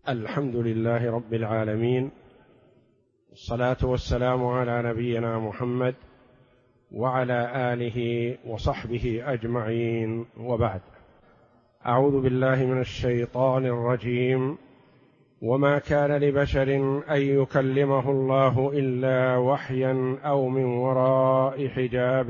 الحمد لله رب العالمين، والصلاة والسلام على نبينا محمد وعلى آله وصحبه أجمعين، وبعد. أعوذ بالله من الشيطان الرجيم. وما كان لبشر أن يكلمه الله إلا وحيا أو من وراء حجاب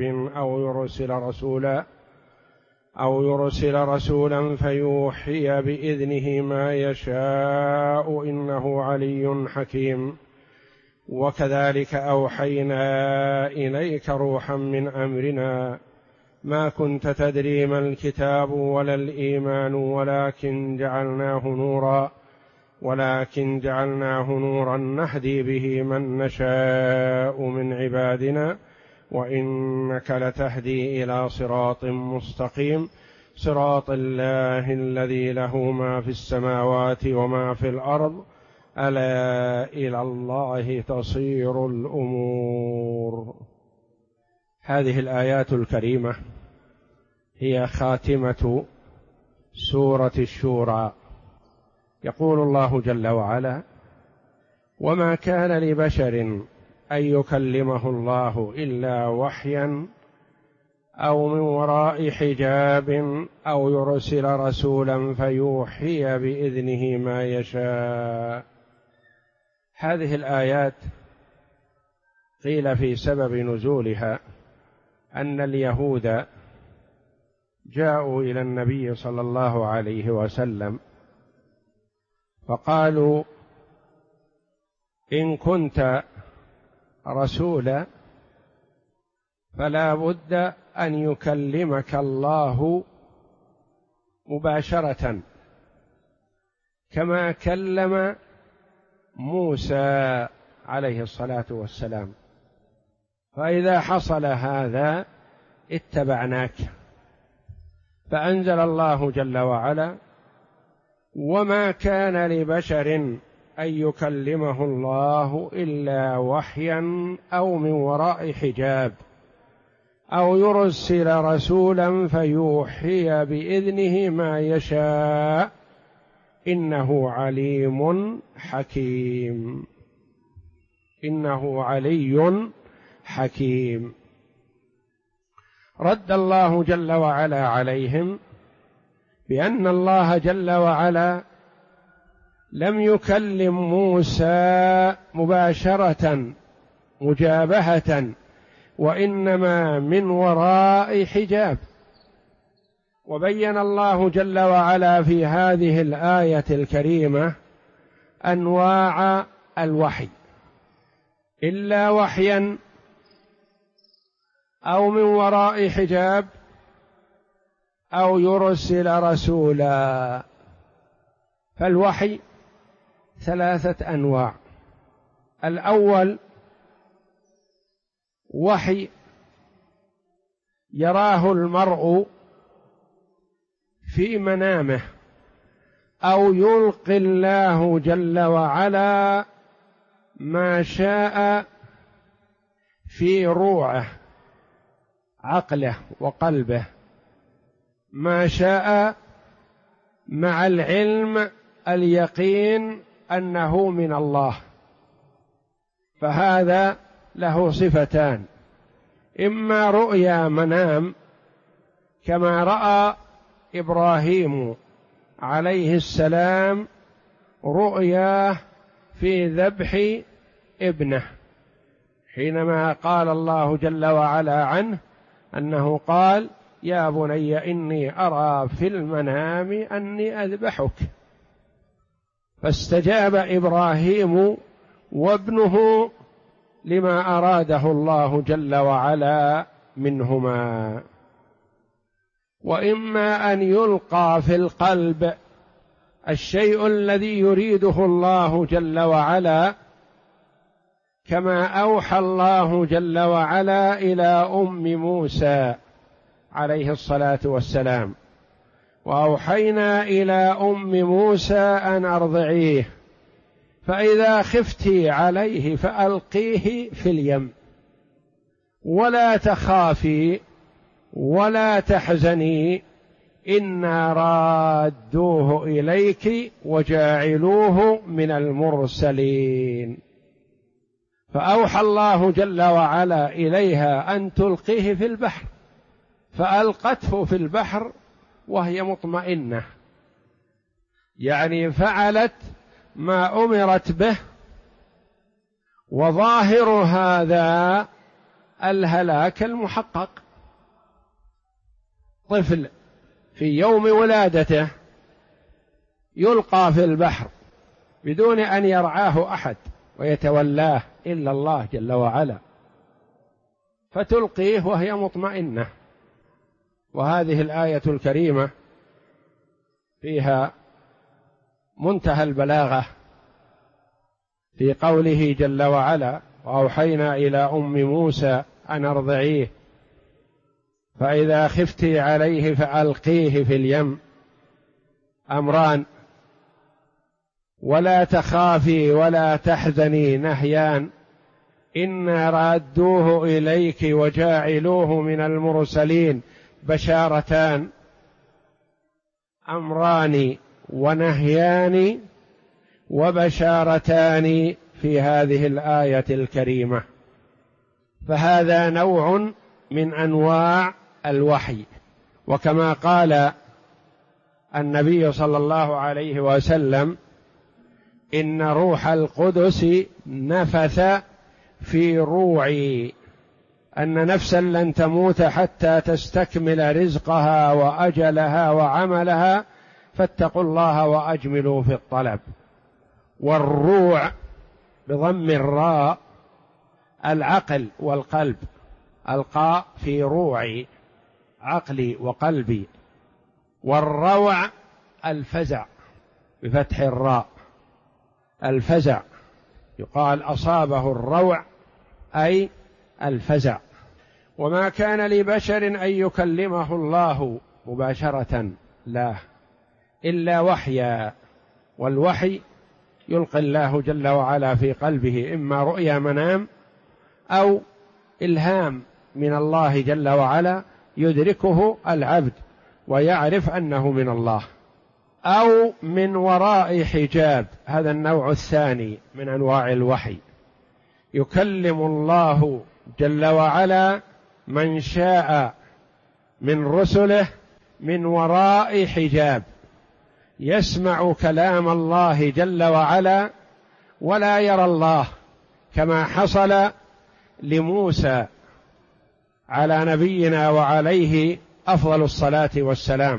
أو يرسل رسولا فيوحي بإذنه ما يشاء إنه علي حكيم. وكذلك أوحينا إليك روحا من أمرنا ما كنت تدري ما الكتاب ولا الإيمان ولكن جعلناه نورا نهدي به من نشاء من عبادنا وإنك لتهدي إلى صراط مستقيم، صراط الله الذي له ما في السماوات وما في الأرض، ألا إلى الله تصير الأمور. هذه الآيات الكريمة هي خاتمة سورة الشورى. يقول الله جل وعلا: وما كان لبشر أن يكلمه الله إلا وحيا أو من وراء حجاب أو يرسل رسولا فيوحي بإذنه ما يشاء. هذه الآيات قيل في سبب نزولها أن اليهود جاءوا إلى النبي صلى الله عليه وسلم فقالوا: إن كنت رسولا فلا بد أن يكلمك الله مباشرة كما كلم موسى عليه الصلاة والسلام، فإذا حصل هذا اتبعناك. فأنزل الله جل وعلا: وما كان لبشر أن يكلمه الله إلا وحيا أو من وراء حجاب أو يرسل رسولا فيوحي بإذنه ما يشاء إنه عليم حكيم. إنه علي حكيم. رد الله جل وعلا عليهم بأن الله جل وعلا لم يكلم موسى مباشرة مجابهة، وإنما من وراء حجاب. وبين الله جل وعلا في هذه الآية الكريمة أنواع الوحي: إلا وحيا أو من وراء حجاب أو يرسل رسولا. فالوحي ثلاثة أنواع: الأول وحي يراه المرء في منامه أو يلقي الله جل وعلا ما شاء في روعه عقله وقلبه، ما شاء مع العلم اليقين أنه من الله. فهذا له صفتان: إما رؤيا منام كما رأى إبراهيم عليه السلام رؤياه في ذبح ابنه، حينما قال الله جل وعلا عنه أنه قال: يا بني إني أرى في المنام أني أذبحك، فاستجاب إبراهيم وابنه لما أراده الله جل وعلا منهما. وإما أن يلقى في القلب الشيء الذي يريده الله جل وعلا، كما أوحى الله جل وعلا إلى أم موسى عليه الصلاة والسلام: وأوحينا إلى أم موسى أن أرضعيه فإذا خفتي عليه فألقيه في اليم ولا تخافي ولا تحزني إنا رادوه إليك وجاعلوه من المرسلين. فأوحى الله جل وعلا إليها أن تلقيه في البحر، فألقته في البحر وهي مطمئنة، يعني فعلت ما أمرت به، وظاهر هذا الهلاك المحقق. طفل في يوم ولادته يلقى في البحر بدون أن يرعاه أحد ويتولاه إلا الله جل وعلا، فتلقيه وهي مطمئنة. وهذه الآية الكريمة فيها منتهى البلاغة في قوله جل وعلا: وأوحينا إلى أم موسى أن أرضعيه فإذا خفتي عليه فألقيه في اليم. أمران: ولا تخافي ولا تحزني نهيان، إنا رادوه إليك وجاعلوه من المرسلين بشارتان. أمران ونهيان وبشارتان في هذه الآية الكريمة. فهذا نوع من أنواع الوحي. وكما قال النبي صلى الله عليه وسلم: إن روح القدس نفث في روعي أن نفسا لن تموت حتى تستكمل رزقها وأجلها وعملها، فاتقوا الله وأجملوا في الطلب. والروع بضم الراء العقل والقلب، القاء في روعي عقلي وقلبي. والروع الفزع بفتح الراء، الفزع، يقال أصابه الروع أي الفزع. وما كان لبشر أن يكلمه الله مباشرة لا، إلا وحيا. والوحي يلقي الله جل وعلا في قلبه إما رؤيا منام أو إلهام من الله جل وعلا يدركه العبد ويعرف أنه من الله، أو من وراء حجاب. هذا النوع الثاني من أنواع الوحي، يكلم الله جل وعلا من شاء من رسله من وراء حجاب، يسمع كلام الله جل وعلا ولا يرى الله، كما حصل لموسى على نبينا وعليه أفضل الصلاة والسلام.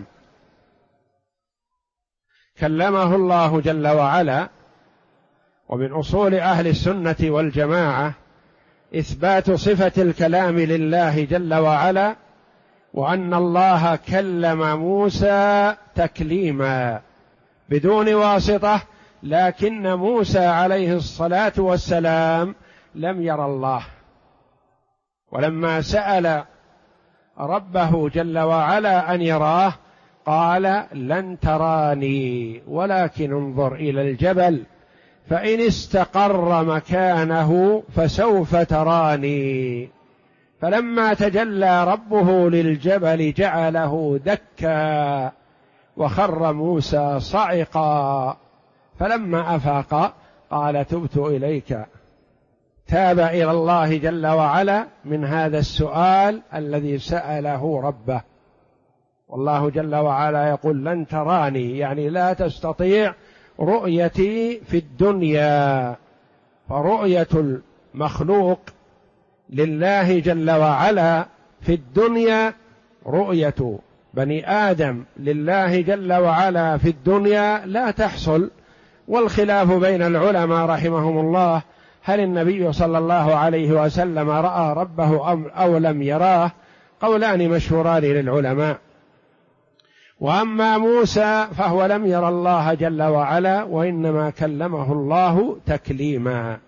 كلمه الله جل وعلا. ومن أصول أهل السنة والجماعة إثبات صفة الكلام لله جل وعلا، وأن الله كلم موسى تكليما بدون واسطة، لكن موسى عليه الصلاة والسلام لم يرى الله، ولما سأل ربه جل وعلا أن يراه قال: لن تراني ولكن انظر إلى الجبل فإن استقر مكانه فسوف تراني. فلما تجلى ربه للجبل جعله دكا وخر موسى صعقا، فلما أفاق قال: تبت إليك. تاب إلى الله جل وعلا من هذا السؤال الذي سأله ربه. والله جل وعلا يقول: لن تراني، يعني لا تستطيع رؤيتي في الدنيا. فرؤية المخلوق لله جل وعلا في الدنيا، رؤية بني آدم لله جل وعلا في الدنيا لا تحصل. والخلاف بين العلماء رحمهم الله: هل النبي صلى الله عليه وسلم رأى ربه أو لم يراه؟ قولان مشهوران للعلماء. وأما موسى فهو لم ير الله جل وعلا، وإنما كلمه الله تكليما.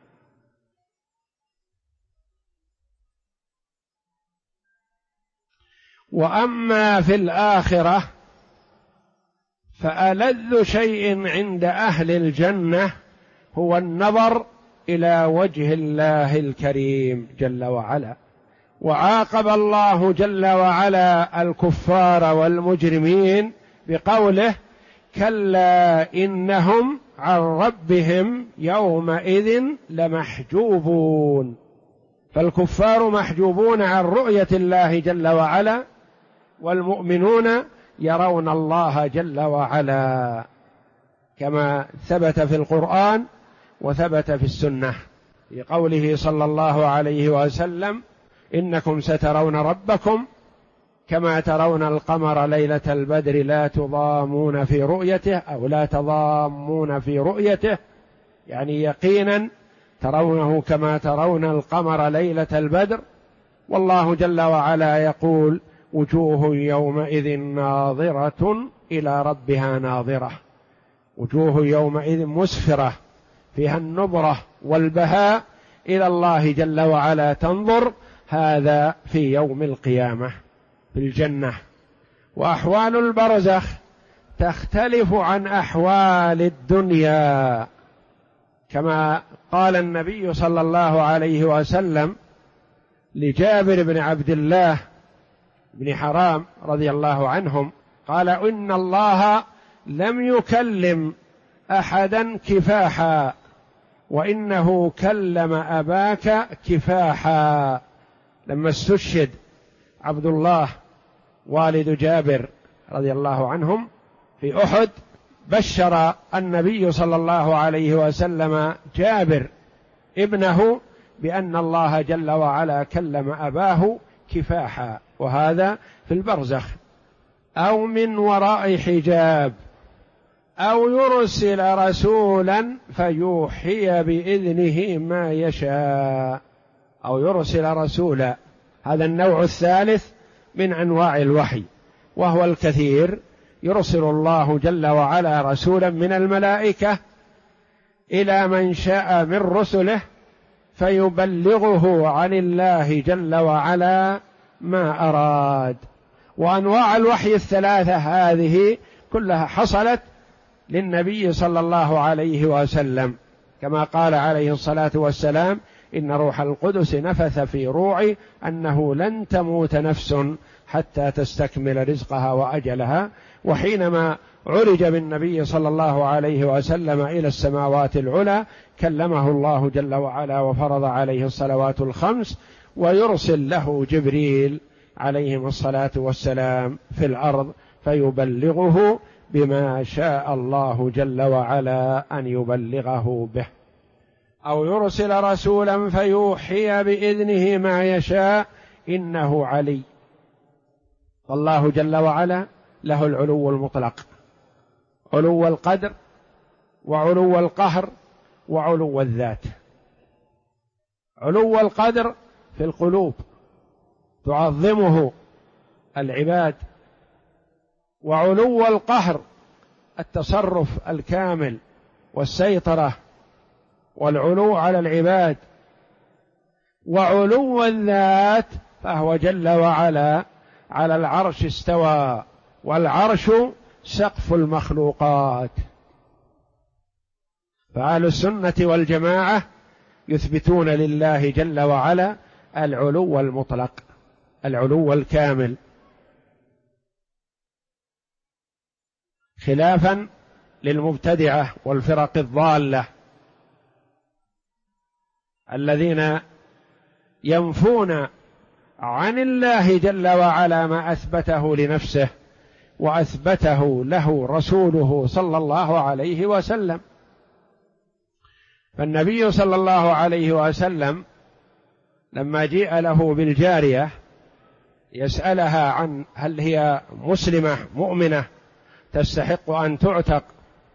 وأما في الآخرة فألذ شيء عند أهل الجنة هو النظر إلى وجه الله الكريم جل وعلا، وعاقب الله جل وعلا الكفار والمجرمين بقوله: كلا إنهم عن ربهم يومئذ لمحجوبون. فالكفار محجوبون عن رؤية الله جل وعلا، والمؤمنون يرون الله جل وعلا، كما ثبت في القرآن وثبت في السنة في قوله صلى الله عليه وسلم: إنكم سترون ربكم كما ترون القمر ليلة البدر لا تضامون في رؤيته، أو لا تضامون في رؤيته، يعني يقينا ترونه كما ترون القمر ليلة البدر. والله جل وعلا يقول: وجوه يومئذ ناظرة إلى ربها ناظرة. وجوه يومئذ مسفرة فيها النضرة والبهاء إلى الله جل وعلا تنظر. هذا في يوم القيامة في الجنة. وأحوال البرزخ تختلف عن أحوال الدنيا، كما قال النبي صلى الله عليه وسلم لجابر بن عبد الله بن حرام رضي الله عنهم، قال: إن الله لم يكلم أحدا كفاحا، وإنه كلم أباك كفاحا. لما استشهد عبد الله والد جابر رضي الله عنهم في أحد، بشر النبي صلى الله عليه وسلم جابر ابنه بأن الله جل وعلا كلم أباه كفاحا، وهذا في البرزخ. أو من وراء حجاب، أو يرسل رسولا فيوحي بإذنه ما يشاء. أو يرسل رسولا، هذا النوع الثالث من أنواع الوحي، وهو الكثير. يرسل الله جل وعلا رسولا من الملائكة إلى من شاء من رسله فيبلغه عن الله جل وعلا ما أراد. وأنواع الوحي الثلاثة هذه كلها حصلت للنبي صلى الله عليه وسلم، كما قال عليه الصلاة والسلام: إن روح القدس نفث في روعي أنه لن تموت نفس حتى تستكمل رزقها وأجلها. وحينما عرج بالنبي صلى الله عليه وسلم إلى السماوات العلى كلمه الله جل وعلا وفرض عليه الصلوات الخمس، ويرسل له جبريل عليهم الصلاة والسلام في الأرض فيبلغه بما شاء الله جل وعلا أن يبلغه به. أو يرسل رسولا فيوحي بإذنه ما يشاء إنه علي. فالله جل وعلا له العلو المطلق، علو القدر وعلو القهر وعلو الذات. علو القدر في القلوب تعظمه العباد، وعلو القهر التصرف الكامل والسيطرة والعلو على العباد. وعلو الذات فهو جل وعلا على العرش استوى، والعرش سقف المخلوقات. فأهل السنة والجماعة يثبتون لله جل وعلا العلو المطلق، العلو الكامل، خلافا للمبتدعة والفرق الضالة الذين ينفون عن الله جل وعلا ما أثبته لنفسه وأثبته له رسوله صلى الله عليه وسلم. فالنبي صلى الله عليه وسلم لما جيء له بالجارية يسألها عن هل هي مسلمة مؤمنة تستحق أن تعتق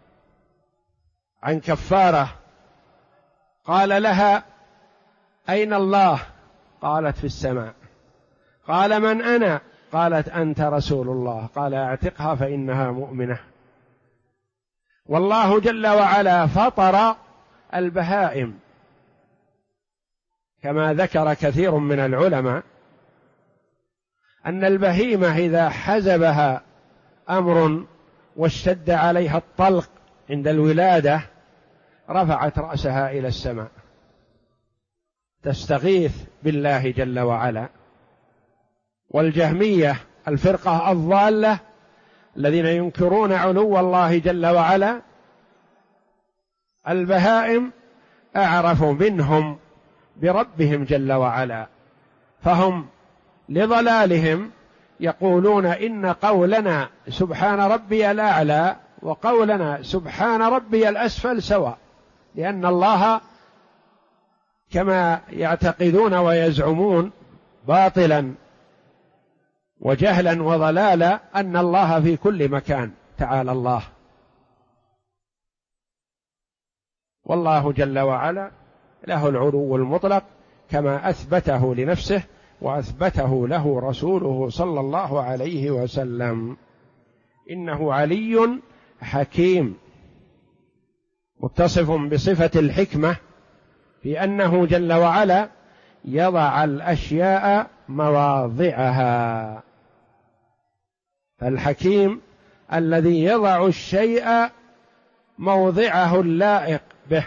عن كفارة، قال لها: أين الله؟ قالت: في السماء. قال: من أنا؟ قالت: أنت رسول الله. قال: اعتقها فإنها مؤمنة. والله جل وعلا فطر البهائم، كما ذكر كثير من العلماء أن البهيمة إذا حزبها أمر واشتد عليها الطلق عند الولادة رفعت رأسها إلى السماء تستغيث بالله جل وعلا والجهمية الفرقة الضالة الذين ينكرون علو الله جل وعلا، البهائم أعرف منهم بربهم جل وعلا، فهم لضلالهم يقولون إن قولنا سبحان ربي الأعلى وقولنا سبحان ربي الأسفل سواء، لأن الله كما يعتقدون ويزعمون باطلا وجهلا وضلالا أن الله في كل مكان تعالى الله، والله جل وعلا له العلو المطلق كما أثبته لنفسه وأثبته له رسوله صلى الله عليه وسلم. إنه علي حكيم، متصف بصفة الحكمة في أنه جل وعلا يضع الأشياء مواضعها، فالحكيم الذي يضع الشيء موضعه اللائق به،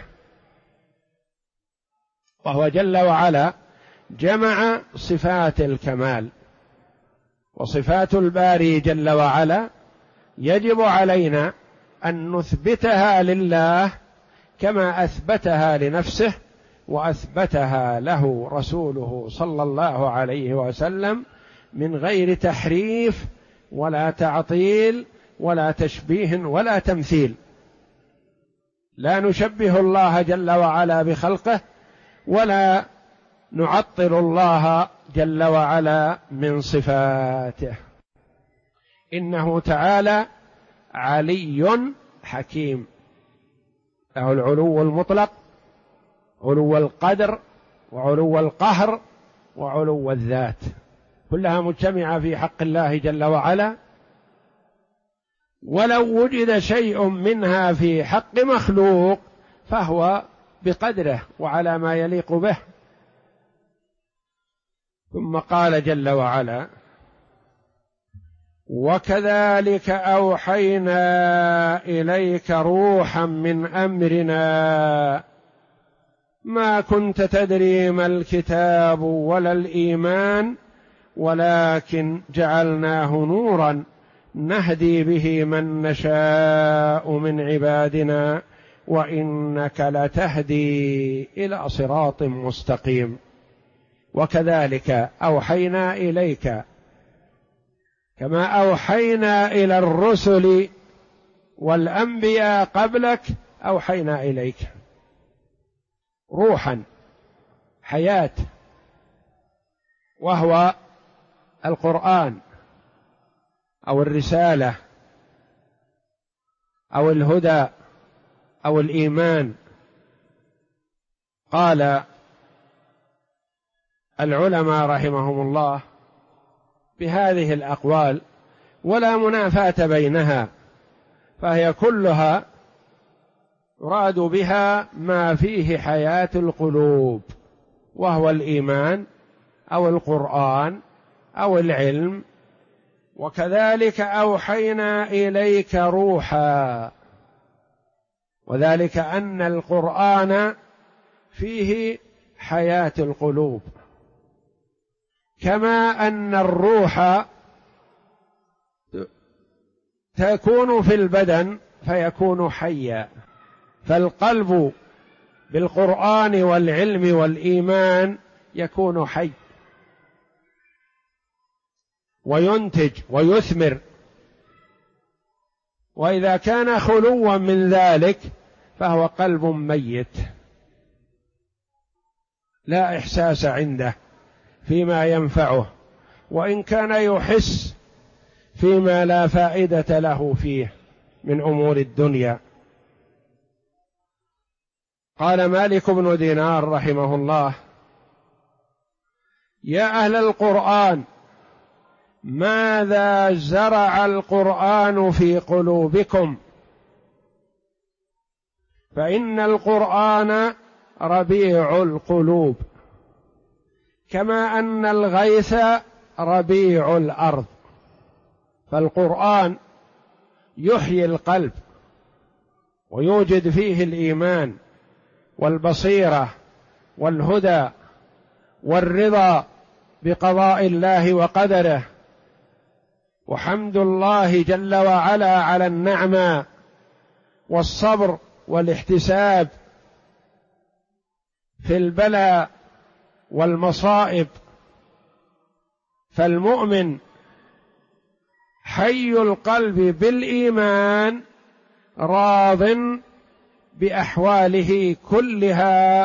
وهو جل وعلا جمع صفات الكمال، وصفات الباري جل وعلا يجب علينا أن نثبتها لله كما أثبتها لنفسه وأثبتها له رسوله صلى الله عليه وسلم من غير تحريف ولا تعطيل ولا تشبيه ولا تمثيل. لا نشبه الله جل وعلا بخلقه ولا نعطل الله جل وعلا من صفاته. إنه تعالى علي حكيم، له العلو المطلق، علو القدر وعلو القهر وعلو الذات، كلها مجتمعة في حق الله جل وعلا، ولو وجد شيء منها في حق مخلوق فهو بقدره وعلى ما يليق به. ثم قال جل وعلا: وكذلك أوحينا إليك روحا من أمرنا ما كنت تدري ما الكتاب ولا الإيمان ولكن جعلناه نورا نهدي به من نشاء من عبادنا وإنك لتهدي إلى صراط مستقيم. وكذلك أوحينا إليك كما أوحينا إلى الرسل والأنبياء قبلك أوحينا إليك روحا حياة، وهو القرآن أو الرسالة أو الهدى أو الإيمان. قال العلماء رحمهم الله بهذه الأقوال ولا منافاة بينها، فهي كلها يراد بها ما فيه حياة القلوب، وهو الإيمان أو القرآن أو العلم. وكذلك أوحينا إليك روحا، وذلك أن القرآن فيه حياة القلوب، كما أن الروح تكون في البدن فيكون حيا، فالقلب بالقرآن والعلم والإيمان يكون حي وينتج ويثمر. وإذا كان خلوا من ذلك فهو قلب ميت لا إحساس عنده فيما ينفعه، وإن كان يحس فيما لا فائدة له فيه من أمور الدنيا. قال مالك بن دينار رحمه الله: يا أهل القرآن، ماذا زرع القرآن في قلوبكم؟ فإن القرآن ربيع القلوب، كما أن الغيث ربيع الأرض. فالقرآن يحيي القلب ويوجد فيه الإيمان والبصيرة والهدى والرضا بقضاء الله وقدره، وحمد الله جل وعلا على النعمة والصبر والاحتساب في البلاء والمصائب. فالمؤمن حي القلب بالإيمان راض بأحواله كلها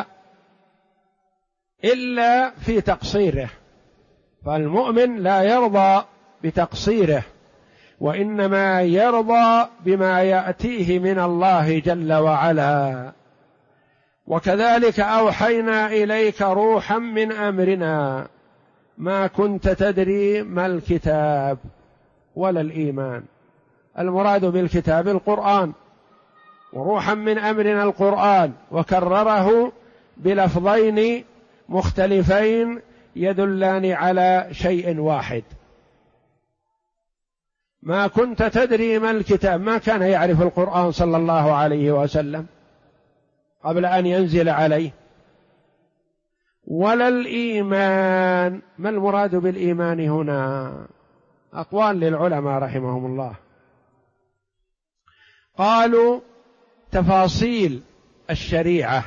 إلا في تقصيره، فالمؤمن لا يرضى بتقصيره، وإنما يرضى بما يأتيه من الله جل وعلا. وكذلك أوحينا إليك روحا من أمرنا ما كنت تدري ما الكتاب ولا الإيمان. المراد بالكتاب القرآن، وروحا من أمرنا القرآن، وكرره بلفظين مختلفين يدلان على شيء واحد. ما كنت تدري ما الكتاب، ما كان يعرف القرآن صلى الله عليه وسلم قبل أن ينزل عليه، ولا الإيمان. ما المراد بالإيمان هنا؟ أقوال للعلماء رحمهم الله. قالوا تفاصيل الشريعة،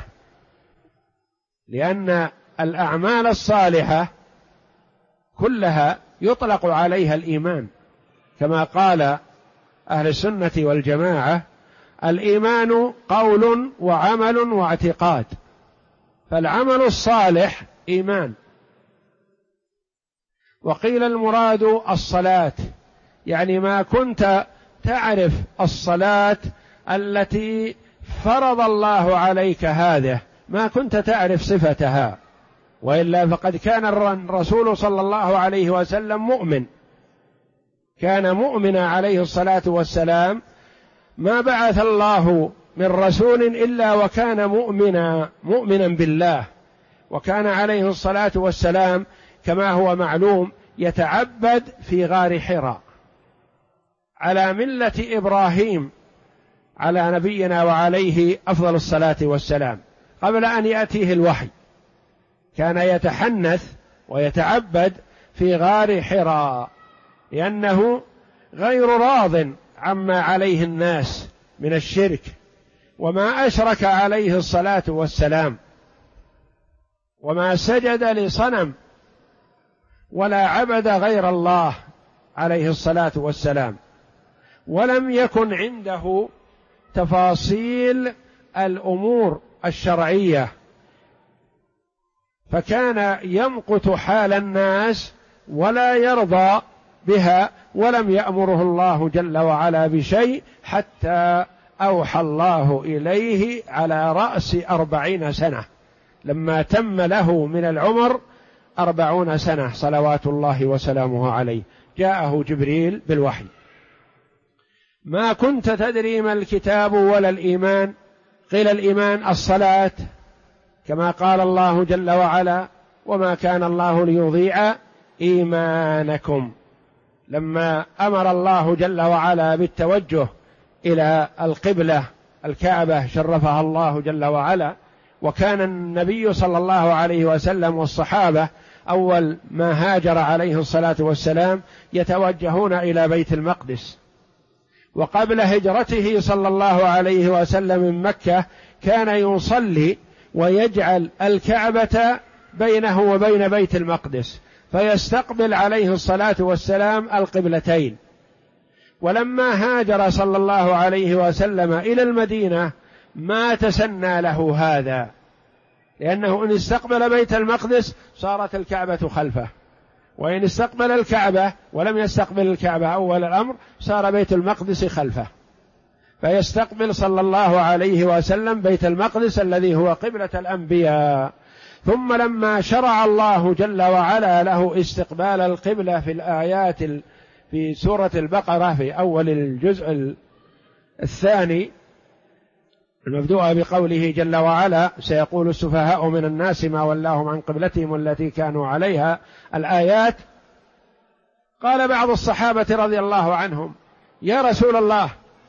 لأن الأعمال الصالحة كلها يطلق عليها الإيمان، كما قال أهل السنة والجماعة: الإيمان قول وعمل واعتقاد. فالعمل الصالح إيمان. وقيل المراد الصلاة، يعني ما كنت تعرف الصلاة التي فرض الله عليك هذه، ما كنت تعرف صفتها، وإلا فقد كان الرسول صلى الله عليه وسلم مؤمن، كان مؤمنا عليه الصلاة والسلام، ما بعث الله من رسول إلا وكان مؤمنا بالله. وكان عليه الصلاة والسلام كما هو معلوم يتعبد في غار حراء على ملة إبراهيم على نبينا وعليه أفضل الصلاة والسلام، قبل أن يأتيه الوحي كان يتحنث ويتعبد في غار حراء، لأنه غير راض عما عليه الناس من الشرك، وما أشرك عليه الصلاة والسلام، وما سجد لصنم، ولا عبد غير الله عليه الصلاة والسلام، ولم يكن عنده تفاصيل الأمور الشرعية، فكان يمقت حال الناس ولا يرضى بها، ولم يأمره الله جل وعلا بشيء حتى أوحى الله إليه على رأس 40 سنة، لما تم له من العمر 40 سنة صلوات الله وسلامه عليه، جاءه جبريل بالوحي. ما كنت تدري ما الكتاب ولا الإيمان. قيل الإيمان الصلاة، كما قال الله جل وعلا: وما كان الله ليضيع إيمانكم، لما أمر الله جل وعلا بالتوجه إلى القبلة الكعبة شرفها الله جل وعلا. وكان النبي صلى الله عليه وسلم والصحابة أول ما هاجر عليه الصلاة والسلام يتوجهون إلى بيت المقدس، وقبل هجرته صلى الله عليه وسلم من مكة كان يصلي ويجعل الكعبة بينه وبين بيت المقدس، فيستقبل عليه الصلاة والسلام القبلتين. ولما هاجر صلى الله عليه وسلم إلى المدينة ما تسنى له هذا، لأنه إن استقبل بيت المقدس صارت الكعبة خلفه، وإن استقبل الكعبة ولم يستقبل الكعبة أول الأمر صار بيت المقدس خلفه، فيستقبل صلى الله عليه وسلم بيت المقدس الذي هو قبلة الأنبياء. ثم لما شرع الله جل وعلا له استقبال القبلة في الآيات في سورة البقرة في أول الجزء الثاني المبدوءة بقوله جل وعلا: سيقول السفهاء من الناس ما ولاهم عن قبلتهم التي كانوا عليها، الآيات، قال بعض الصحابة رضي الله عنهم: يا رسول الله،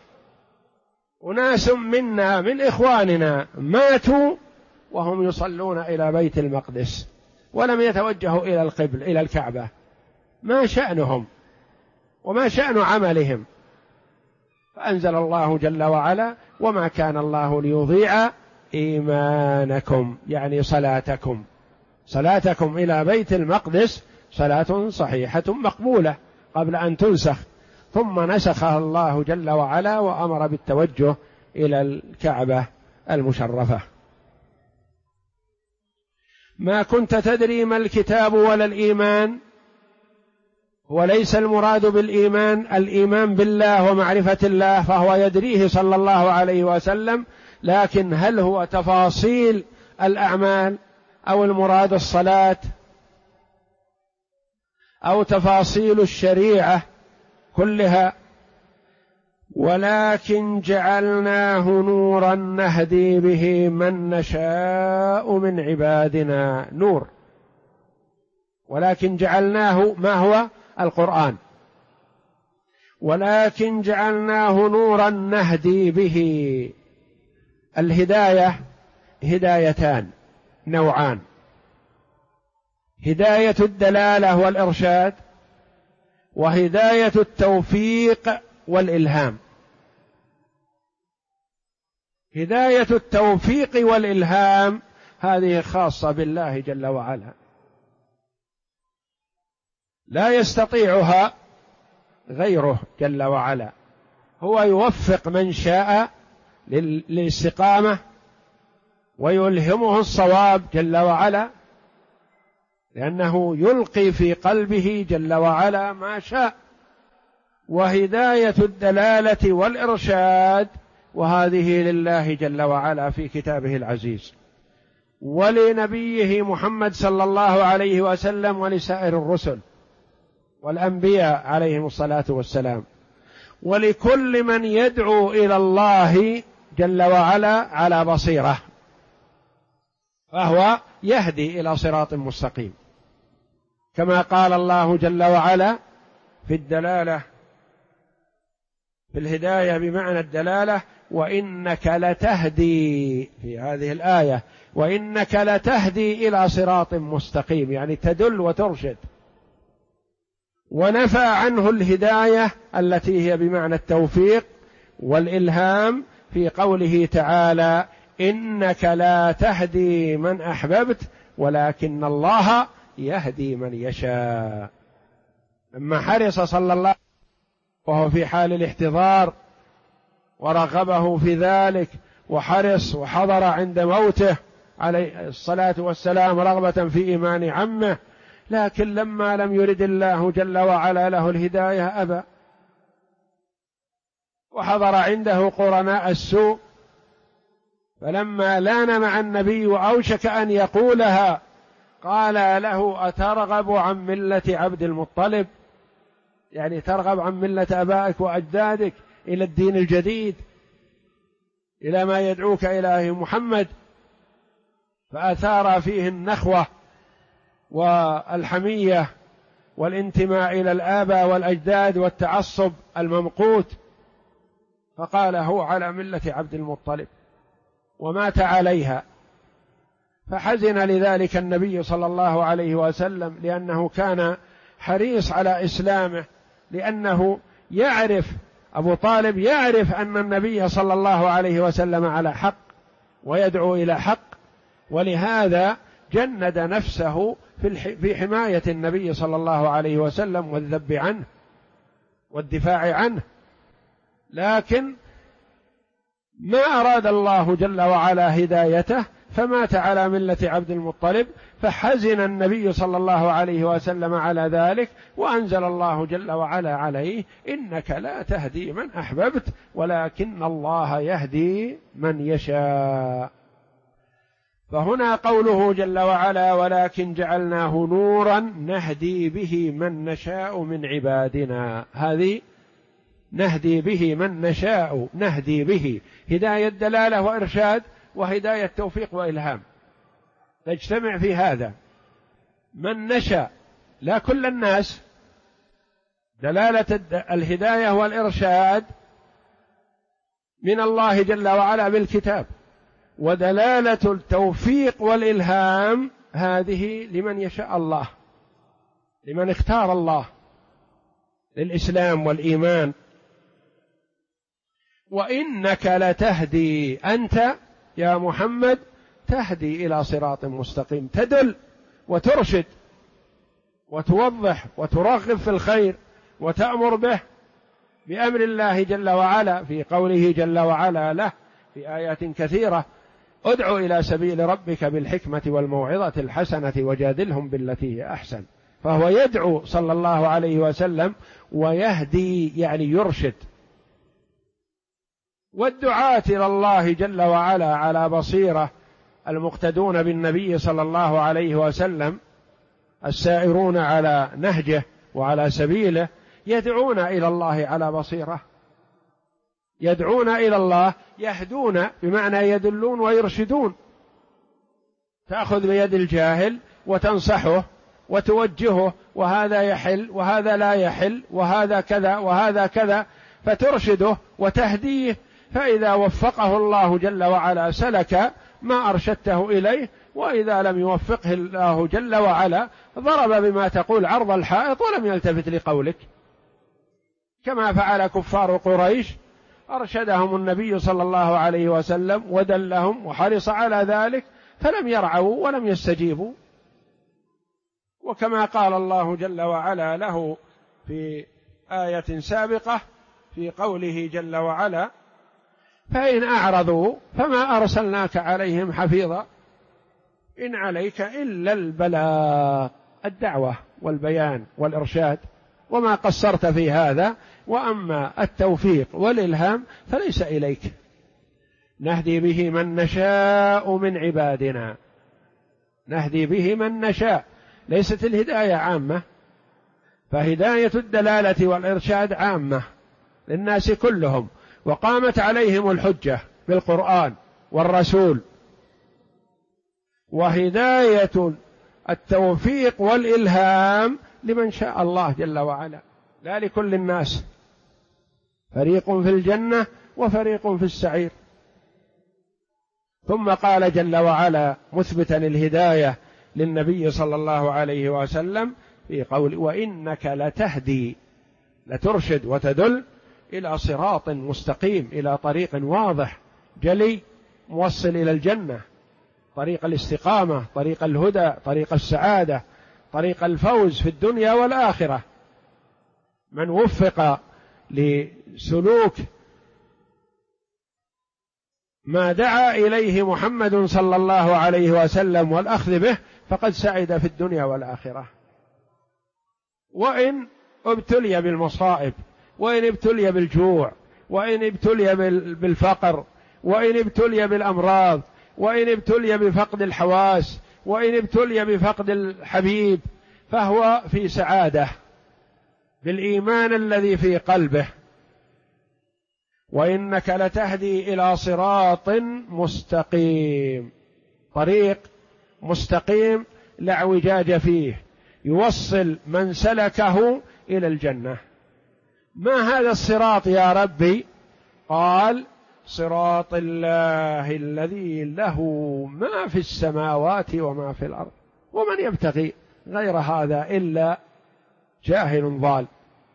أناس منا من إخواننا ماتوا وهم يصلون إلى بيت المقدس، ولم يتوجهوا إلى القبل إلى الكعبة، ما شأنهم وما شأن عملهم؟ فأنزل الله جل وعلا: وما كان الله ليضيع إيمانكم، يعني صلاتكم إلى بيت المقدس صلاة صحيحة مقبولة قبل أن تنسخ، ثم نسخها الله جل وعلا وأمر بالتوجه إلى الكعبة المشرفة. ما كنت تدري ما الكتاب ولا الإيمان، وليس المراد بالإيمان الإيمان بالله ومعرفة الله، فهو يدريه صلى الله عليه وسلم، لكن هل هو تفاصيل الأعمال أو المراد الصلاة أو تفاصيل الشريعة كلها؟ ولكن جعلناه نورا نهدي به من نشاء من عبادنا. نور، ولكن جعلناه، ما هو؟ القرآن. ولكن جعلناه نورا نهدي به. الهداية هدايتان نوعان: هداية الدلالة والإرشاد، وهداية التوفيق والإلهام. هداية التوفيق والإلهام هذه خاصة بالله جل وعلا، لا يستطيعها غيره جل وعلا. هو يوفق من شاء للاستقامة ويلهمه الصواب جل وعلا، لأنه يلقي في قلبه جل وعلا ما شاء. وهداية الدلالة والإرشاد، وهذه لله جل وعلا في كتابه العزيز، ولنبيه محمد صلى الله عليه وسلم، ولسائر الرسل والأنبياء عليهم الصلاة والسلام، ولكل من يدعو إلى الله جل وعلا على بصيرة، فهو يهدي إلى صراط مستقيم، كما قال الله جل وعلا في الدلالة، في الهداية بمعنى الدلالة: وإنك لتهدي، في هذه الآية: وإنك لتهدي إلى صراط مستقيم، يعني تدل وترشد. ونفى عنه الهداية التي هي بمعنى التوفيق والإلهام في قوله تعالى: إنك لا تهدي من أحببت ولكن الله يهدي من يشاء. لما حرص صلى الله عليه وسلم وهو في حال الاحتضار ورغبه في ذلك، وحرص وحضر عند موته عليه الصلاة والسلام رغبة في إيمان عمه، لكن لما لم يرد الله جل وعلا له الهداية أبى، وحضر عنده قرناء السوء، فلما لان مع النبي وأوشك أن يقولها قال له: أترغب عن ملة عبد المطلب؟ يعني ترغب عن ملة آبائك وأجدادك إلى الدين الجديد، إلى ما يدعوك إليه محمد. فأثار فيه النخوة والحمية والانتماء إلى الآباء والأجداد والتعصب الممقوت، فقال: هو على ملة عبد المطلب، ومات عليها. فحزن لذلك النبي صلى الله عليه وسلم، لأنه كان حريص على إسلامه، لأنه يعرف، أبو طالب يعرف أن النبي صلى الله عليه وسلم على حق ويدعو إلى حق، ولهذا جند نفسه في حماية النبي صلى الله عليه وسلم والذب عنه والدفاع عنه. لكن ما أراد الله جل وعلا هدايته، فمات على ملة عبد المطلب، فحزن النبي صلى الله عليه وسلم على ذلك، وأنزل الله جل وعلا عليه: إنك لا تهدي من أحببت ولكن الله يهدي من يشاء. فهنا قوله جل وعلا: ولكن جعلناه نورا نهدي به من نشاء من عبادنا، هذه نهدي به من نشاء، نهدي به هداية دلالة وإرشاد، وهداية توفيق وإلهام تجتمع في هذا. من نشاء، لا كل الناس. دلالة الهداية والإرشاد من الله جل وعلا بالكتاب، ودلالة التوفيق والإلهام هذه لمن يشاء الله، لمن اختار الله للإسلام والإيمان. وإنك لتهدي، أنت يا محمد تهدي إلى صراط مستقيم، تدل وترشد وتوضح وترغب في الخير وتأمر به بأمر الله جل وعلا، في قوله جل وعلا له في آيات كثيرة: ادع إلى سبيل ربك بالحكمة والموعظة الحسنة وجادلهم بالتي هي أحسن. فهو يدعو صلى الله عليه وسلم ويهدي، يعني يرشد. والدعاة إلى الله جل وعلا على بصيرة، المقتدون بالنبي صلى الله عليه وسلم، السائرون على نهجه وعلى سبيله، يدعون إلى الله على بصيرة، يدعون إلى الله، يهدون بمعنى يدلون ويرشدون. تأخذ بيد الجاهل وتنصحه وتوجهه، وهذا يحل وهذا لا يحل وهذا كذا وهذا كذا، فترشده وتهديه. فإذا وفقه الله جل وعلا سلك ما أرشدته إليه، وإذا لم يوفقه الله جل وعلا ضرب بما تقول عرض الحائط ولم يلتفت لقولك، كما فعل كفار قريش، أرشدهم النبي صلى الله عليه وسلم ودلهم وحرص على ذلك، فلم يرعوا ولم يستجيبوا. وكما قال الله جل وعلا له في آية سابقة في قوله جل وعلا: فإن أعرضوا فما أرسلناك عليهم حفيظا إن عليك إلا البلاغ، الدعوة والبيان والإرشاد، وما قصرت في هذا، وأما التوفيق والإلهام فليس إليك، نهدي به من نشاء من عبادنا، نهدي به من نشاء. ليست الهداية عامة، فهداية الدلالة والإرشاد عامة للناس كلهم، وقامت عليهم الحجة بالقرآن والرسول. وهداية التوفيق والإلهام لمن شاء الله جل وعلا، لا لكل الناس، فريق في الجنة وفريق في السعير. ثم قال جل وعلا مثبتا الهداية للنبي صلى الله عليه وسلم في قول: وإنك لتهدي، لترشد وتدل إلى صراط مستقيم، إلى طريق واضح جلي موصل إلى الجنة، طريق الاستقامة، طريق الهدى، طريق السعادة، طريق الفوز في الدنيا والآخرة. من وفق لسلوك ما دعا إليه محمد صلى الله عليه وسلم والأخذ به فقد سعد في الدنيا والآخرة. وإن ابتلي بالمصائب، وإن ابتلي بالجوع، وإن ابتلي بالفقر، وإن ابتلي بالأمراض، وإن ابتلي بفقد الحواس، وإن ابتلي بفقد الحبيب، فهو في سعادة بالإيمان الذي في قلبه. وإنك لتهدي إلى صراط مستقيم، طريق مستقيم لا اعوجاج فيه، يوصل من سلكه إلى الجنة. ما هذا الصراط يا ربي؟ قال: صراط الله الذي له ما في السماوات وما في الأرض، ومن يبتغي غير هذا إلا جاهل ضال.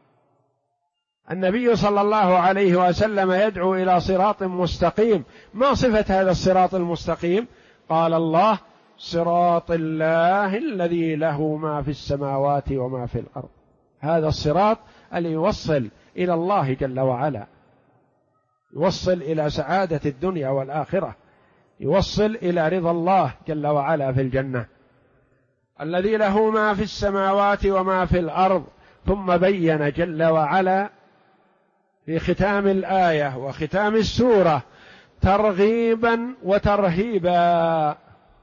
النبي صلى الله عليه وسلم يدعو إلى صراط مستقيم. ما صفة هذا الصراط المستقيم؟ قال الله: صراط الله الذي له ما في السماوات وما في الأرض. هذا الصراط اللي يوصل إلى الله جل وعلا، يوصل إلى سعادة الدنيا والآخرة، يوصل إلى رضا الله جل وعلا في الجنة. الذي له ما في السماوات وما في الأرض. ثم بين جل وعلا في ختام الآية وختام السورة ترغيبا وترهيبا،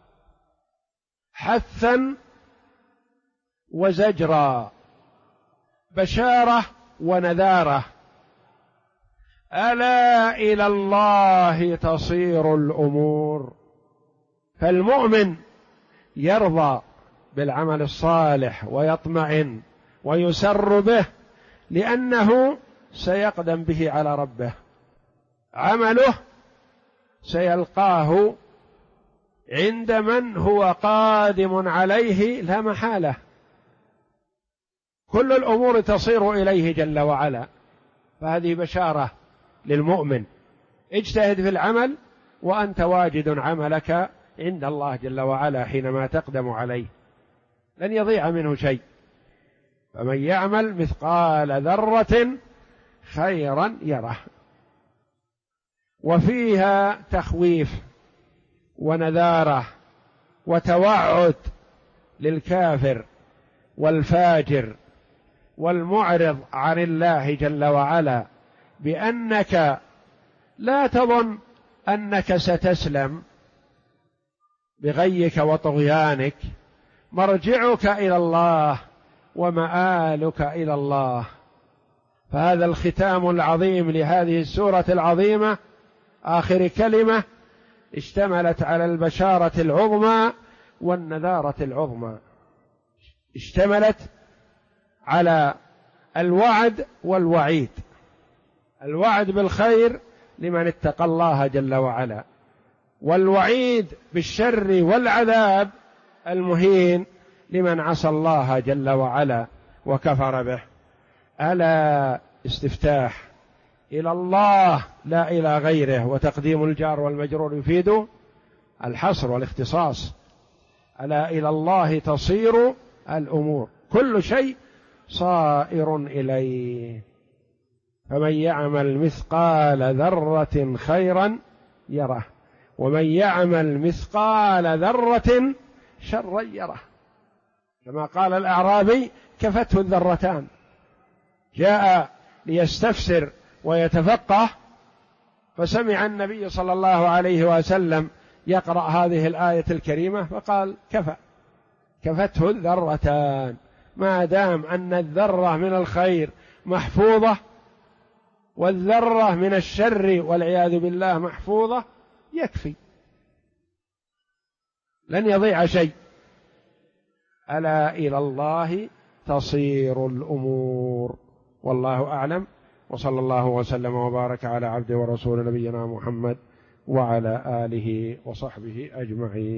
حثا وزجرا، بشارة ونذارة. ألا إلى الله تصير الأمور. فالمؤمن يرضى بالعمل الصالح ويطمئن ويسر به، لأنه سيقدم به على ربه، عمله سيلقاه عند من هو قادم عليه لا محالة، كل الأمور تصير إليه جل وعلا. فهذه بشارة للمؤمن، اجتهد في العمل وأنت واجد عملك عند الله جل وعلا حينما تقدم عليه، لن يضيع منه شيء. فمن يعمل مثقال ذرة خيرا يره. وفيها تخويف ونذارة وتوعد للكافر والفاجر والمعرض عن الله جل وعلا، بأنك لا تظن أنك ستسلم بغيك وطغيانك، مرجعك إلى الله ومآلك إلى الله. فهذا الختام العظيم لهذه السورة العظيمة، آخر كلمة اشتملت على البشارة العظمى والنذارة العظمى، اشتملت على الوعد والوعيد. الوعد بالخير لمن اتقى الله جل وعلا، والوعيد بالشر والعذاب المهين لمن عصى الله جل وعلا وكفر به. ألا استفتاح إلى الله لا إلى غيره، وتقديم الجار والمجرور يفيد الحصر والاختصاص. ألا إلى الله تصير الأمور، كل شيء صائر إليه. فمن يعمل مثقال ذرة خيرا يره، ومن يعمل مثقال ذرة شرا يره. كما قال الأعرابي كفته الذرتان، جاء ليستفسر ويتفقه، فسمع النبي صلى الله عليه وسلم يقرأ هذه الآية الكريمة فقال كفته الذرتان. ما دام أن الذرة من الخير محفوظة والذرة من الشر والعياذ بالله محفوظة يكفي، لن يضيع شيء. ألا إلى الله تصير الأمور. والله أعلم، وصلى الله وسلم وبارك على عبده ورسول نبينا محمد وعلى آله وصحبه أجمعين.